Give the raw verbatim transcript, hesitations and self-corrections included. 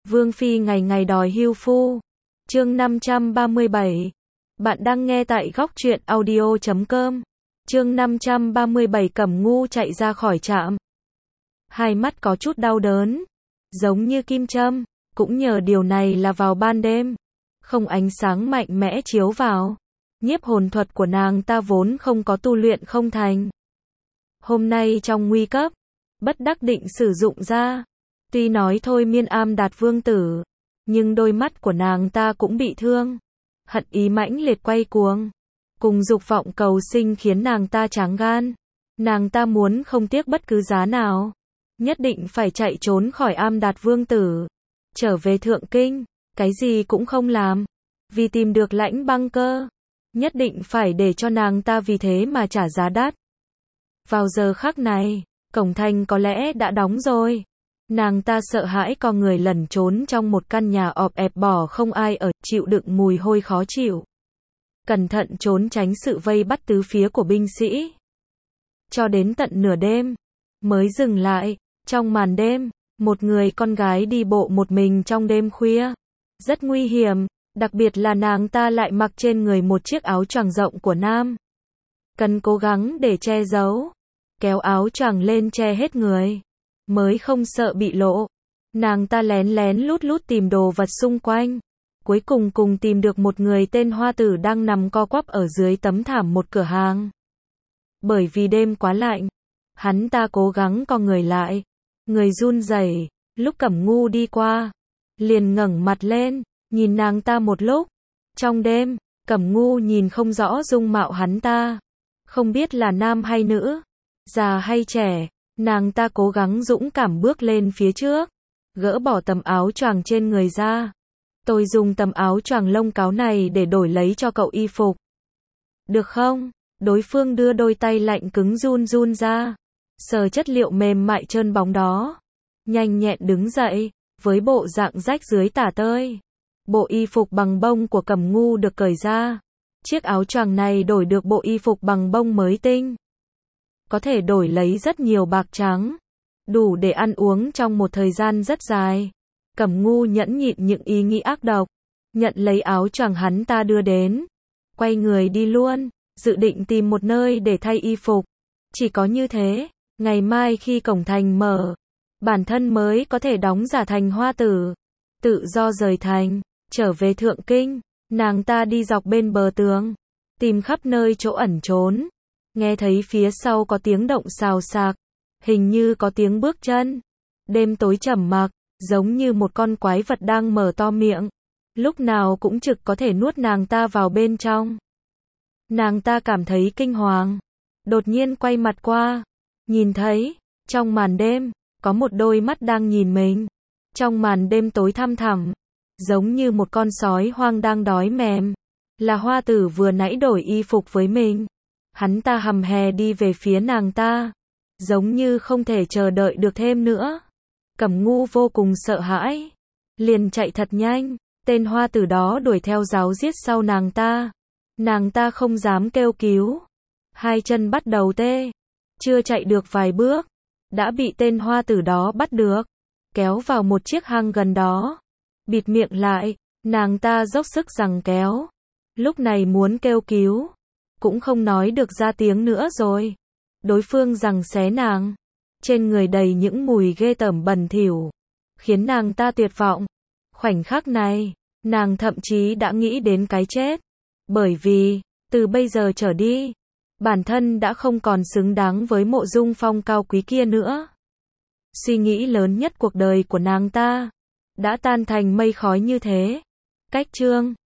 Vương phi ngày ngày đòi hưu phu. Chương năm trăm ba mươi bảy. Bạn đang nghe tại góc truyện audio chấm com. Chương năm trăm ba mươi bảy. Cẩm Ngu chạy ra khỏi trạm. Hai mắt có chút đau đớn, giống như kim châm, cũng nhờ điều này là vào ban đêm, không ánh sáng mạnh mẽ chiếu vào. Nhiếp hồn thuật của nàng ta vốn không có tu luyện không thành. Hôm nay trong nguy cấp, bất đắc định sử dụng ra. Tuy nói thôi miên am đạt vương tử, nhưng đôi mắt của nàng ta cũng bị thương. Hận ý mãnh liệt quay cuồng, cùng dục vọng cầu sinh khiến nàng ta tráng gan. Nàng ta muốn không tiếc bất cứ giá nào, nhất định phải chạy trốn khỏi am đạt vương tử, trở về Thượng Kinh, cái gì cũng không làm, vì tìm được Lãnh Băng Cơ, nhất định phải để cho nàng ta vì thế mà trả giá đắt. Vào giờ khắc này, cổng thành có lẽ đã đóng rồi. Nàng ta sợ hãi con người lẩn trốn trong một căn nhà ọp ẹp bỏ không ai ở, chịu đựng mùi hôi khó chịu. Cẩn thận trốn tránh sự vây bắt tứ phía của binh sĩ. Cho đến tận nửa đêm, mới dừng lại. Trong màn đêm, một người con gái đi bộ một mình trong đêm khuya. Rất nguy hiểm, đặc biệt là nàng ta lại mặc trên người một chiếc áo choàng rộng của nam. Cần cố gắng để che giấu, kéo áo choàng lên che hết người, mới không sợ bị lộ. Nàng ta lén lén lút lút tìm đồ vật xung quanh. Cuối cùng cùng tìm được một người tên Hoa Tử đang nằm co quắp ở dưới tấm thảm một cửa hàng. Bởi vì đêm quá lạnh, hắn ta cố gắng co người lại, người run rẩy. Lúc Cẩm Ngu đi qua, liền ngẩng mặt lên, nhìn nàng ta một lúc. Trong đêm, Cẩm Ngu nhìn không rõ dung mạo hắn ta, không biết là nam hay nữ, già hay trẻ. Nàng ta cố gắng dũng cảm bước lên phía trước, gỡ bỏ tấm áo choàng trên người ra. Tôi dùng tấm áo choàng lông cáo này để đổi lấy cho cậu y phục. Được không? Đối phương đưa đôi tay lạnh cứng run run ra, sờ chất liệu mềm mại trơn bóng đó. Nhanh nhẹn đứng dậy, với bộ dạng rách dưới tả tơi. Bộ y phục bằng bông của Cẩm Ngu được cởi ra. Chiếc áo choàng này đổi được bộ y phục bằng bông mới tinh, có thể đổi lấy rất nhiều bạc trắng, đủ để ăn uống trong một thời gian rất dài. Cẩm Ngu nhẫn nhịn những ý nghĩ ác độc, nhận lấy áo choàng hắn ta đưa đến, quay người đi luôn, dự định tìm một nơi để thay y phục. Chỉ có như thế, ngày mai khi cổng thành mở, bản thân mới có thể đóng giả thành Hoa Tử, tự do rời thành, trở về Thượng Kinh. Nàng ta đi dọc bên bờ tường, tìm khắp nơi chỗ ẩn trốn. Nghe thấy phía sau có tiếng động xào xạc, hình như có tiếng bước chân. Đêm tối trầm mặc, giống như một con quái vật đang mở to miệng, lúc nào cũng trực có thể nuốt nàng ta vào bên trong. Nàng ta cảm thấy kinh hoàng, đột nhiên quay mặt qua, nhìn thấy, trong màn đêm, có một đôi mắt đang nhìn mình. Trong màn đêm tối thăm thẳm, giống như một con sói hoang đang đói mềm, là Hoa Tử vừa nãy đổi y phục với mình. Hắn ta hầm hè đi về phía nàng ta, giống như không thể chờ đợi được thêm nữa. Cẩm Ngu vô cùng sợ hãi, liền chạy thật nhanh. Tên Hoa Tử đó đuổi theo ráo riết sau nàng ta. Nàng ta không dám kêu cứu, hai chân bắt đầu tê, chưa chạy được vài bước, đã bị tên Hoa Tử đó bắt được, kéo vào một chiếc hang gần đó, bịt miệng lại. Nàng ta dốc sức giằng kéo, lúc này muốn kêu cứu, cũng không nói được ra tiếng nữa rồi. Đối phương giằng xé nàng, trên người đầy những mùi ghê tởm bẩn thỉu, khiến nàng ta tuyệt vọng. Khoảnh khắc này, nàng thậm chí đã nghĩ đến cái chết, bởi vì, từ bây giờ trở đi, bản thân đã không còn xứng đáng với mộ dung phong cao quý kia nữa. Suy nghĩ lớn nhất cuộc đời của nàng ta, đã tan thành mây khói như thế. Cách chương